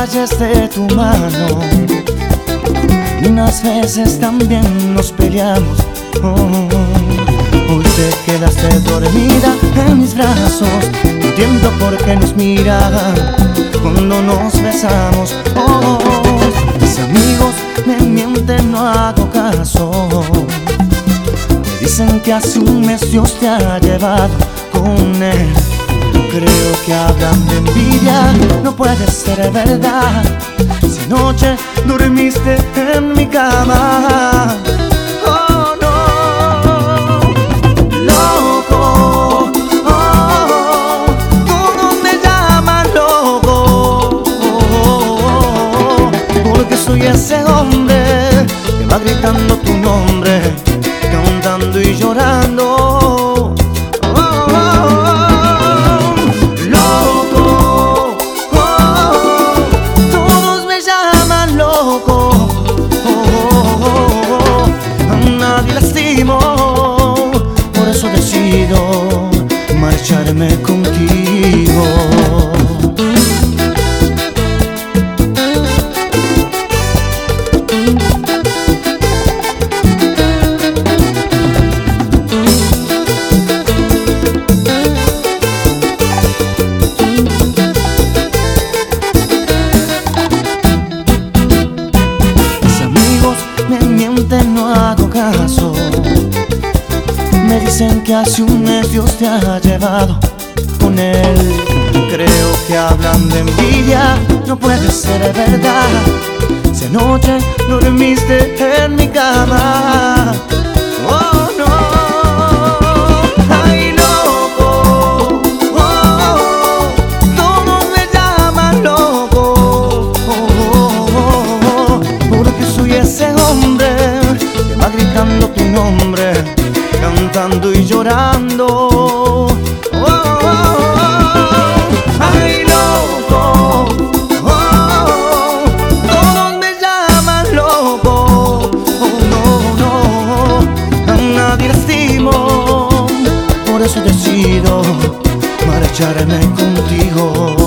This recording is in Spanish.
detalles de tu mano. Unas veces también nos peleamos. Hoy te quedaste dormida en mis brazos. Entiendo por qué nos miran cuando nos besamos. Mis amigos me mienten, no hago caso. Me dicen que hace un mes Dios te ha llevado con él. Creo que hablan de envidia, no puede ser verdad. Si anoche dormiste en mi cama. Oh no, loco, todos me llaman loco, porque soy ese hombre que va gritando tu nombre, cantando y llorando. Por eso decido marcharme contigo. Mis amigos me mienten, no hago caso. Me dicen que hace un mes Dios te ha llevado con él. Creo que hablan de envidia, no puede ser verdad. Si anoche dormiste en mi cama. Oh no, ay loco, todos me llaman loco, porque soy ese hombre que va gritando tu nombre, cantando y llorando. Ay loco, todos me llaman loco. No, a nadie lastimo. Por eso decido marcharme contigo.